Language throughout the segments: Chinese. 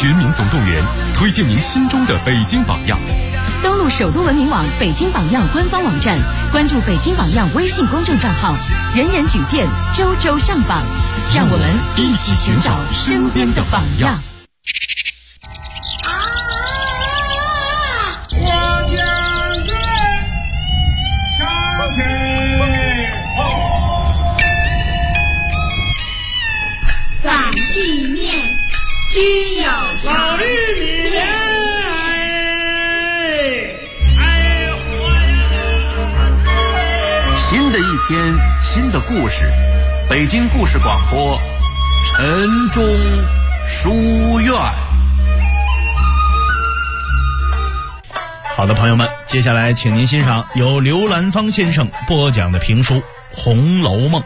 全民总动员，推荐您心中的北京榜样。 登录首都文明网北京榜样官方网站，关注北京榜样微信公众账号，人人举荐，周周上榜，让我们一起寻找身边的榜样。 反地面均有老玉米莲， 新的一天，新的故事，北京故事广播，晨钟书院。 好的，朋友们，接下来请您欣赏由刘兰芳先生播讲的评书《红楼梦》。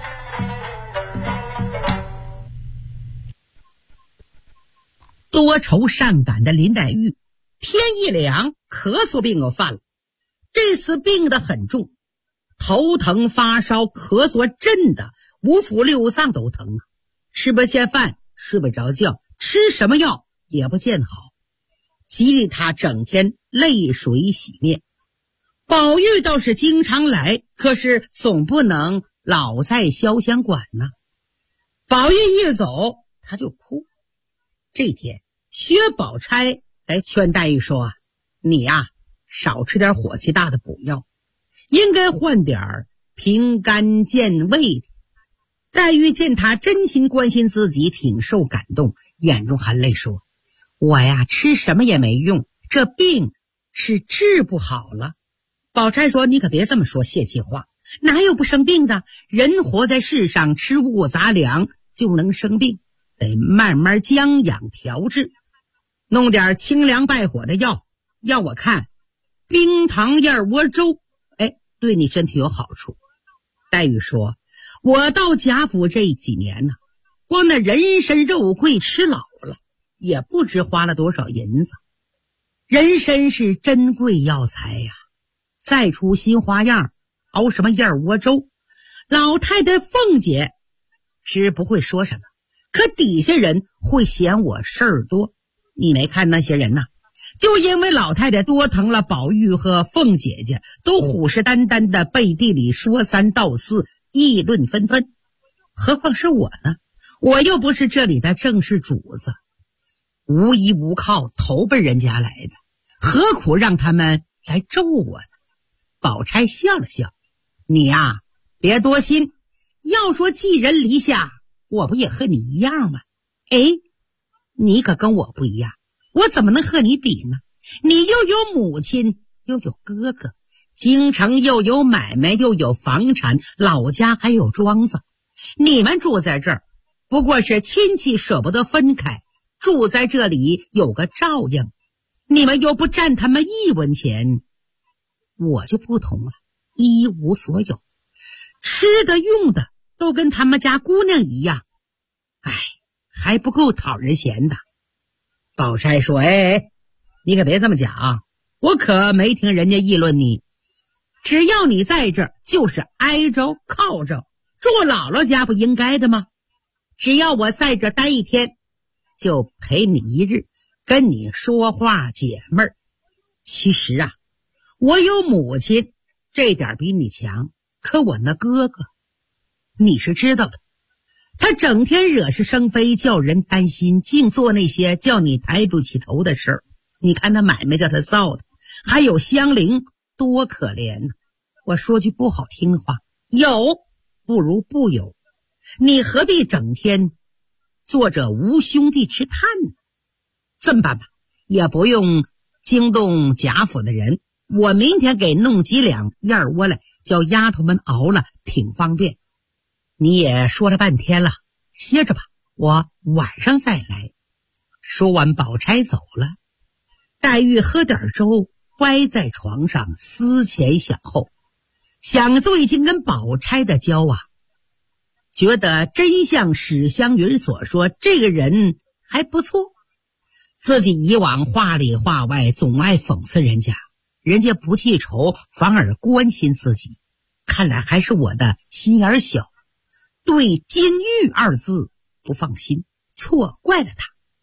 多愁善感的林黛玉，天一凉，咳嗽病又犯了。这次病得很重，头疼发烧，咳嗽震的五腑六脏都疼啊，吃不下饭，睡不着觉，吃什么药也不见好，激励他整天泪水洗面。宝玉倒是经常来，可是总不能老在潇湘馆呢。宝玉一走他就哭。这天薛宝钗来劝黛玉说你呀，少吃点火气大的补药，应该换点平肝健胃的。黛玉见他真心关心自己，挺受感动，眼中含泪说，我呀吃什么也没用，这病是治不好了。宝钗说，你可别这么说泄气话，哪有不生病的？人活在世上，吃五谷杂粮就能生病，得慢慢将养调治，弄点清凉败火的药，要我看冰糖燕窝粥，对你身体有好处。黛玉说，我到贾府这几年呢，光那人参肉桂吃老了，也不知花了多少银子。人参是珍贵药材呀，再出新花样，熬什么燕窝粥，老太太凤姐是不会说什么，可底下人会嫌我事儿多。你没看那些人呐，就因为老太太多疼了，宝玉和凤姐姐都虎视眈眈的背地里说三道四，议论纷纷。何况是我呢？我又不是这里的正式主子，无依无靠，投奔人家来的，何苦让他们来咒我呢？宝钗笑了笑，你呀，别多心，要说寄人篱下，我不也和你一样吗？你可跟我不一样，我怎么能和你比呢？你又有母亲，又有哥哥，京城又有买卖，又有房产，老家还有庄子。你们住在这儿，不过是亲戚舍不得分开，住在这里有个照应，你们又不占他们一文钱。我就不同了，一无所有，吃的用的都跟他们家姑娘一样，还不够讨人嫌的。宝钗说，你可别这么讲，我可没听人家议论你，只要你在这儿，就是挨着靠着，住姥姥家不应该的吗？只要我在这儿待一天，就陪你一日，跟你说话解闷儿。其实啊，我有母亲，这点比你强，可我那哥哥你是知道的，他整天惹是生非，叫人担心，净做那些叫你抬不起头的事儿。你看那买卖叫他造的，还有香菱多可怜呢。我说句不好听的话，有不如不有，你何必整天做着无兄弟之叹呢？这么办吧，也不用惊动贾府的人，我明天给弄几两燕窝来，叫丫头们熬了，挺方便。你也说了半天了，歇着吧，我晚上再来。说完，宝钗走了。黛玉喝点粥，歪在床上思前想后，想最近跟宝钗的交往，觉得真像史湘云所说，这个人还不错。自己以往话里话外总爱讽刺人家，人家不记仇，反而关心自己，看来还是我的心眼小，对金玉二字不放心，错怪了他。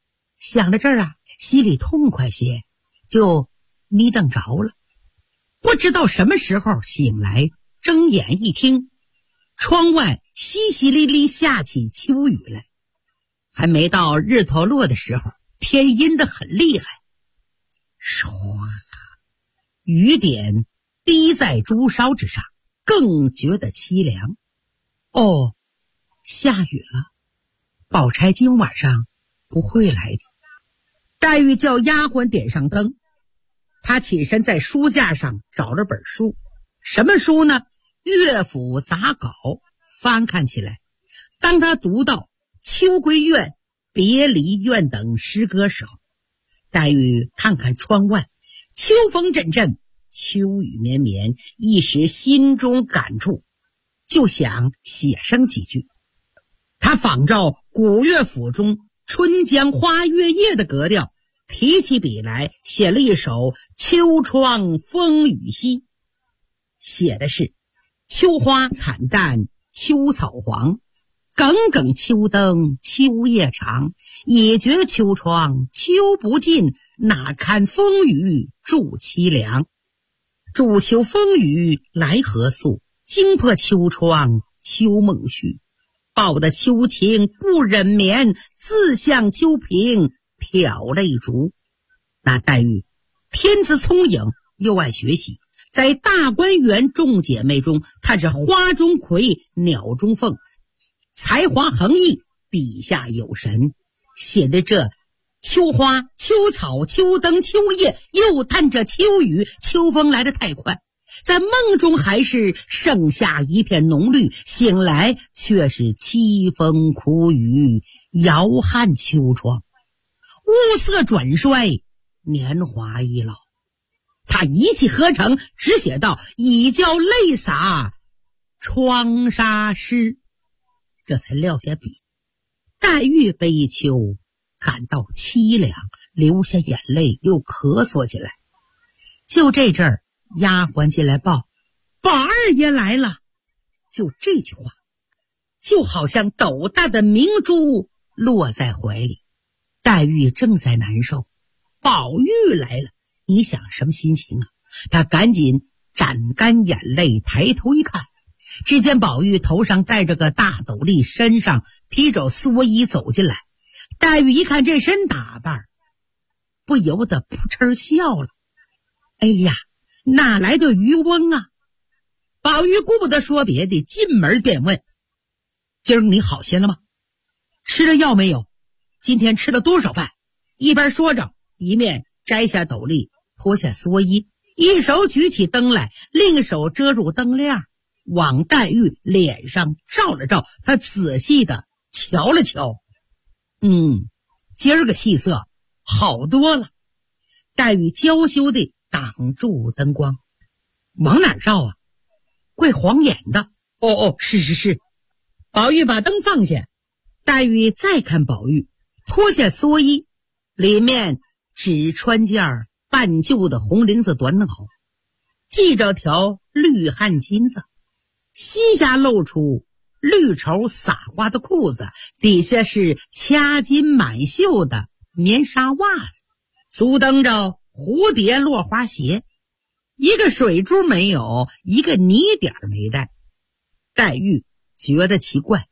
想到这儿啊，心里痛快些，就眯瞪着了。不知道什么时候醒来，睁眼一听，窗外淅淅沥沥下起秋雨来。还没到日头落的时候，天阴得很厉害，唰，雨点滴在竹梢之上，更觉得凄凉。哦，下雨了，宝钗今晚上不会来的。黛玉叫丫鬟点上灯，她起身在书架上找了本书，什么书呢？乐府杂稿。翻看起来，当她读到秋闺怨、别离怨等诗歌时候，黛玉看看窗外，秋风阵阵，秋雨绵绵，一时心中感触，就想写上几句。她仿照古乐府中春江花月夜的格调，提起笔来写了一首《秋窗风雨夕》，写的是秋花惨淡秋草黄，耿耿秋灯秋夜长，也觉秋窗秋不尽，哪堪风雨助凄凉。祝秋风雨来何宿，惊破秋窗秋梦绪。报得秋情不忍眠，自向秋萍挑泪逐。那黛玉天资聪颖，又爱学习，在大观园众姐妹中，她是花中葵，鸟中凤，才华横溢，笔下有神。写的这秋花、秋草、秋灯、秋叶，又探着秋雨、秋风来得太快，在梦中还是盛夏一片浓绿，醒来却是凄风苦雨，遥撼秋窗，物色转衰，年华已老。他一气呵成，只写到已叫泪洒窗纱湿，这才撂下笔。黛玉悲秋感到凄凉，流下眼泪，又咳嗽起来。就这阵儿，丫鬟进来报：宝二爷来了。就这句话，就好像斗大的明珠落在怀里。黛玉正在难受，宝玉来了，你想什么心情啊？她赶紧沾干眼泪，抬头一看，只见宝玉头上戴着个大斗笠，身上披着蓑衣走进来。黛玉一看这身打扮，不由得扑哧笑了。哎呀，哪来的渔翁啊？宝玉顾不得说别的，进门便问：今儿你好些了吗？吃了药没有？今天吃了多少饭？一边说着，一面摘下斗笠，脱下蓑衣，一手举起灯来，另一手遮住灯亮，往黛玉脸上照了照。他仔细的瞧了瞧，今儿个气色好多了。黛玉娇羞地挡住灯光，往哪儿照啊？怪晃眼的。是。宝玉把灯放下，黛玉再看宝玉脱下蓑衣，里面只穿件半旧的红绫子短袄，系着条绿汗巾子，膝下露出绿绸撒花的裤子，底下是掐金满绣的棉纱袜子，足蹬着蝴蝶落花鞋，一个水珠没有，一个泥点没带。黛玉觉得奇怪，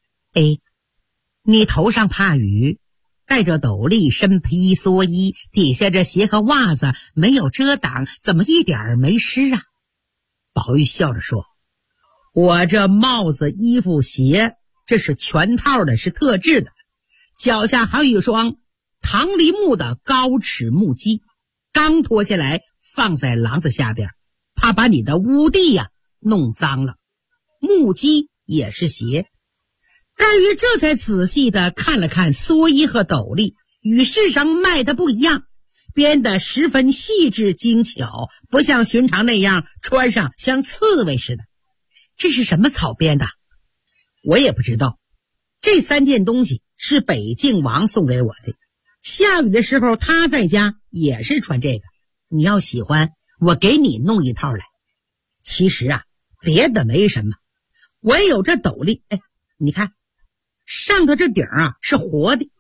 你头上怕雨，戴着斗笠，身披蓑衣，底下这鞋和袜子没有遮挡，怎么一点没湿啊？宝玉笑着说：我这帽子、衣服、鞋，这是全套的，是特制的，脚下还有一双唐梨木的高尺木屐，刚脱下来放在廊子下边，怕把你的屋地弄脏了。木屐也是鞋。黛玉这才仔细的看了看蓑衣和斗笠，与世上卖的不一样，编得十分细致精巧，不像寻常那样穿上像刺猬似的。这是什么草编的？我也不知道。这3件东西是北静王送给我的，下雨的时候他在家也是穿这个，你要喜欢，我给你弄一套来。其实别的没什么，我也有这斗笠，你看上头这顶是活的，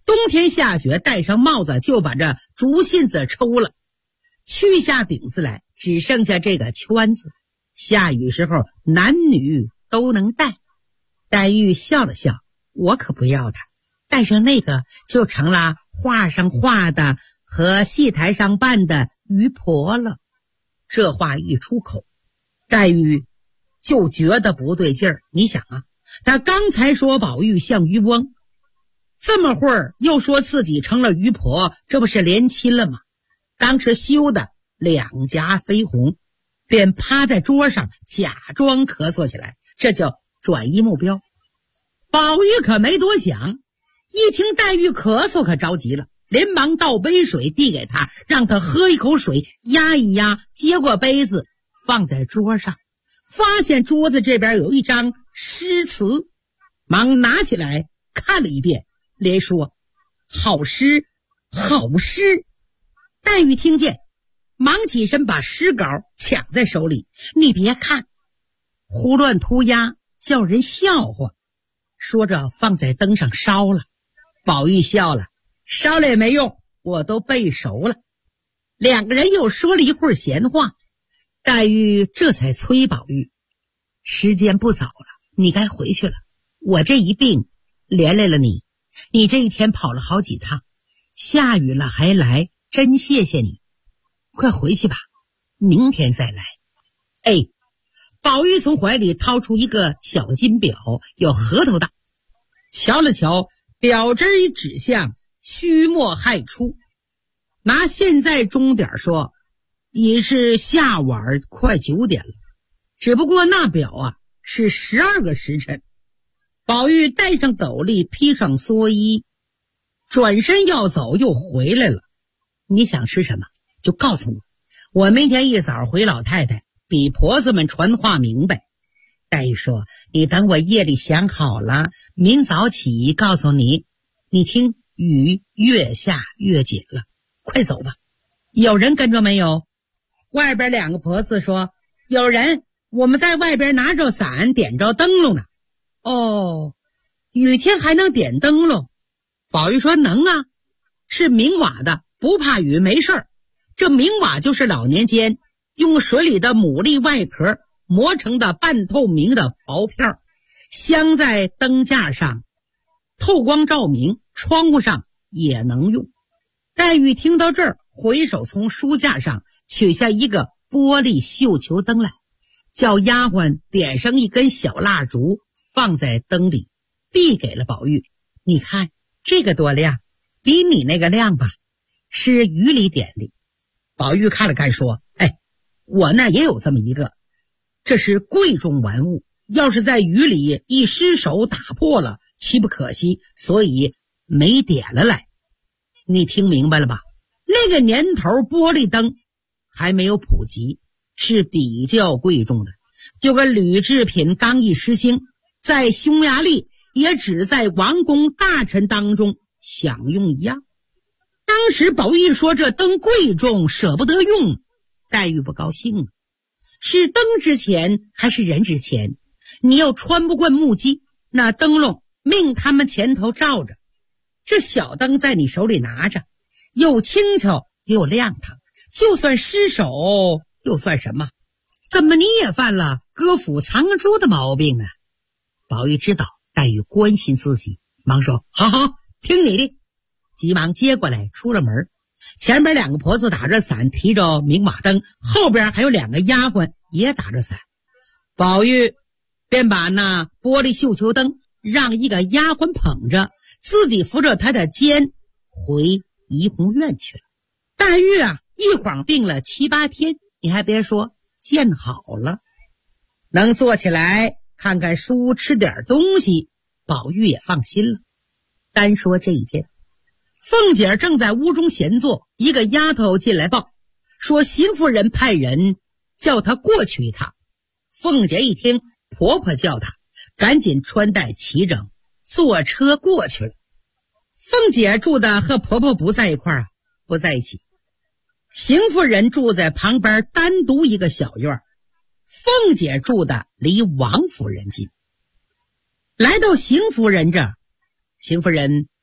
冬天下雪，戴上帽子就把这竹信子抽了，去下饼子来，只剩下这个圈子。下雨时候男女都能戴。黛玉笑了笑，我可不要它，戴上那个就成了画上画的和戏台上扮的渔婆了。这话一出口，黛玉就觉得不对劲儿。你想啊，他刚才说宝玉像渔翁，这么会儿又说自己成了渔婆，这不是连亲了吗？当时羞得两颊绯红，便趴在桌上假装咳嗽起来，这叫转移目标。宝玉可没多想，一听黛玉咳嗽可着急了，连忙倒杯水递给他，让他喝一口水压一压，接过杯子放在桌上，发现桌子这边有一张诗词，忙拿起来看了一遍，连说好诗好诗。黛玉听见，忙起身把诗稿抢在手里，你别看，胡乱涂鸦叫人笑话。说着放在灯上烧了。宝玉笑了，烧了也没用，我都背熟了。两个人又说了一会儿闲话，黛玉这才催宝玉，时间不早了，你该回去了。我这一病连累了你，你这一天跑了好几趟，下雨了还来，真谢谢你，快回去吧，明天再来。哎，宝玉从怀里掏出一个小金表，有核桃大，瞧了瞧，表针一指向虚末亥初，拿现在钟点说，已是下晚快9点了，只不过那表啊是12个时辰。宝玉戴上斗笠，披上蓑衣，转身要走，又回来了。你想吃什么就告诉我明天一早回老太太，比婆子们传话明白。黛玉说，你等我夜里想好了，明早起告诉你。你听，雨越下越紧了，快走吧。有人跟着没有？外边两个婆子说，有人，我们在外边拿着伞，点着灯笼呢。哦，雨天还能点灯笼？宝玉说能啊，是明瓦的，不怕雨，没事儿。这明瓦就是老年间用水里的牡蛎外壳磨成的半透明的薄片，镶在灯架上，透光照明，窗户上也能用。黛玉听到这儿，回手从书架上取下一个玻璃绣球灯来，叫丫鬟点上一根小蜡烛，放在灯里，递给了宝玉。你看这个多亮，比你那个亮吧，是雨里点的。宝玉看了看说，哎，我那也有这么一个，这是贵重玩物，要是在雨里一失手打破了，岂不可惜，所以没点了来。你听明白了吧？那个年头玻璃灯还没有普及，是比较贵重的，就跟铝制品刚一实行，在匈牙利也只在王公大臣当中享用一样。当时宝玉说这灯贵重，舍不得用，黛玉不高兴了。是灯值钱还是人值钱？你又穿不惯木屐，那灯笼命他们前头照着，这小灯在你手里拿着，又轻巧又亮堂，就算失手又算什么？怎么你也犯了歌府藏珠的毛病呢？宝玉知道黛玉关心自己，忙说好好听你的，急忙接过来出了门。前边两个婆子打着伞，提着明瓦灯，后边还有两个丫鬟也打着伞。宝玉便把那玻璃绣球灯让一个丫鬟捧着，自己扶着她的肩回怡红院去了。黛玉啊，一晃病了7、8天，你还别说，见好了，能坐起来看看书，吃点东西，宝玉也放心了。单说这一天，凤姐正在屋中闲坐，一个丫头进来报说邢夫人派人叫她过去一趟。凤姐一听婆婆叫她，赶紧穿戴齐整，坐车过去了。凤姐住的和婆婆不在一块儿，不在一起。邢夫人住在旁边单独一个小院，凤姐住的离王夫人近。来到邢夫人这儿，邢夫人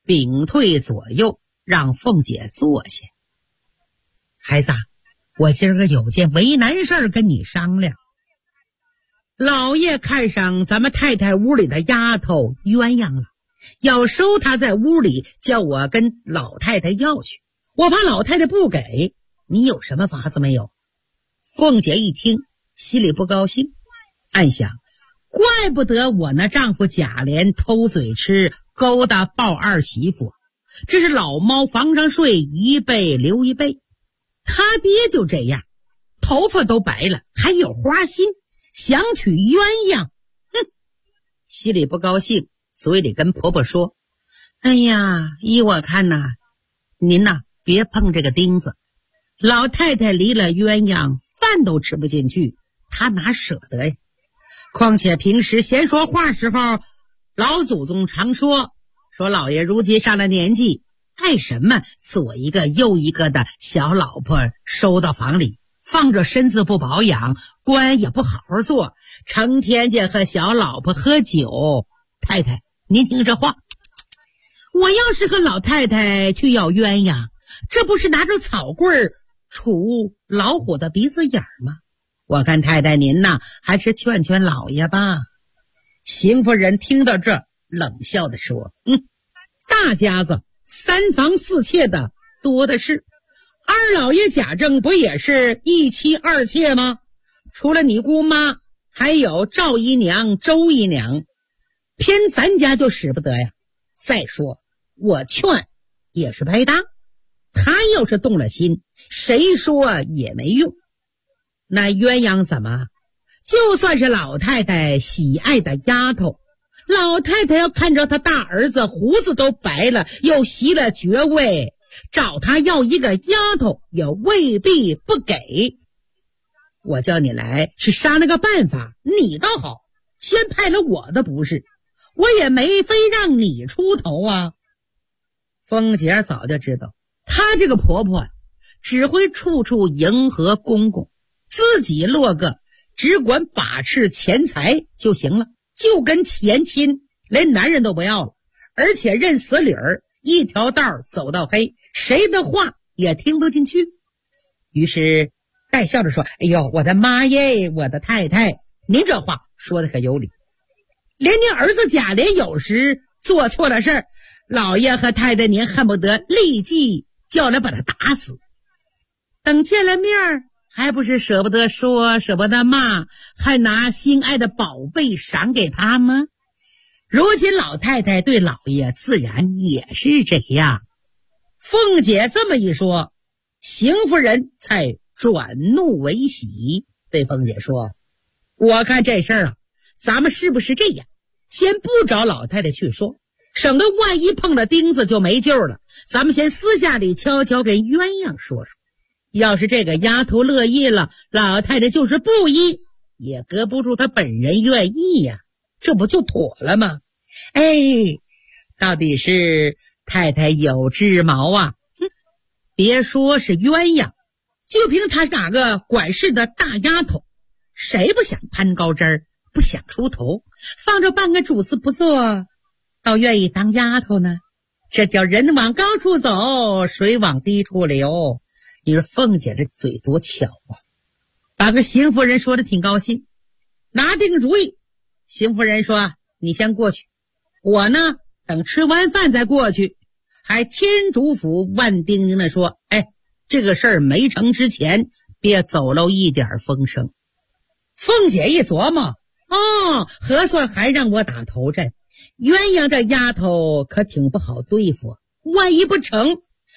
屏退左右，让凤姐坐下。孩子，我今儿个有件为难事儿跟你商量。老爷看上咱们太太屋里的丫头鸳鸯了，要收她在屋里，叫我跟老太太要去。我怕老太太不给，你有什么法子没有？凤姐一听，心里不高兴，暗想，怪不得我那丈夫贾琏偷嘴吃，勾搭抱二媳妇，这是老猫房上睡，一辈留一辈。他爹就这样，头发都白了，还有花心，想娶鸳鸯。心里不高兴，嘴里跟婆婆说，哎呀，依我看呐，您呐别碰这个钉子，老太太离了鸳鸯，饭都吃不进去，她哪舍得呀？况且平时闲说话时候，老祖宗常说老爷如今上了年纪，爱什么赐我一个又一个的小老婆收到房里，放着身子不保养，官也不好好做，成天就和小老婆喝酒。太太您听这话，我要是和老太太去要鸳鸯，这不是拿着草棍杵老虎的鼻子眼吗？我看太太您呐，还是劝劝老爷吧。邢夫人听到这，冷笑地说，大家子三房四妾的多的是，二老爷贾政不也是一妻二妾吗？除了你姑妈，还有赵姨娘、周姨娘，偏咱家就使不得呀。再说我劝也是白搭，他要是动了心，谁说也没用。那鸳鸯怎么？就算是老太太喜爱的丫头，老太太要看着她大儿子胡子都白了，又袭了爵位，找他要一个丫头也未必不给。我叫你来是商量个办法，你倒好，先派了我的不是，我也没非让你出头啊。凤姐早就知道，她这个婆婆只会处处迎合公公，自己落个只管把持钱财就行了，就跟前亲连男人都不要了，而且认死理儿，一条道走到黑，谁的话也听不进去。于是带笑着说，哎呦，我的妈耶，我的太太，您这话说的可有理，连您儿子贾琏有时做错了事儿，老爷和太太您恨不得立即叫来把他打死，等见了面还不是舍不得说，舍不得骂，还拿心爱的宝贝赏给他吗？如今老太太对老爷自然也是这样。凤姐这么一说，邢夫人才转怒为喜，对凤姐说，我看这事儿啊，咱们是不是这样，先不找老太太去说，省得万一碰了钉子就没救了，咱们先私下里悄悄给鸳鸯说说，要是这个丫头乐意了，老太太就是不依，也搁不住她本人愿意呀，这不就妥了吗？哎，到底是太太有智谋啊！别说是鸳鸯，就凭她哪个管事的大丫头，谁不想攀高枝儿，不想出头，放着半个主子不做，倒愿意当丫头呢？这叫人往高处走，水往低处流。你说凤姐这嘴多巧啊，把个邢夫人说的挺高兴，拿定主意。邢夫人说，你先过去，我呢等吃完饭再过去，还天竺府万叮咛的说，哎，这个事儿没成之前别走漏一点风声。凤姐一琢磨，核算还让我打头阵，鸳鸯这丫头可挺不好对付，万一不成，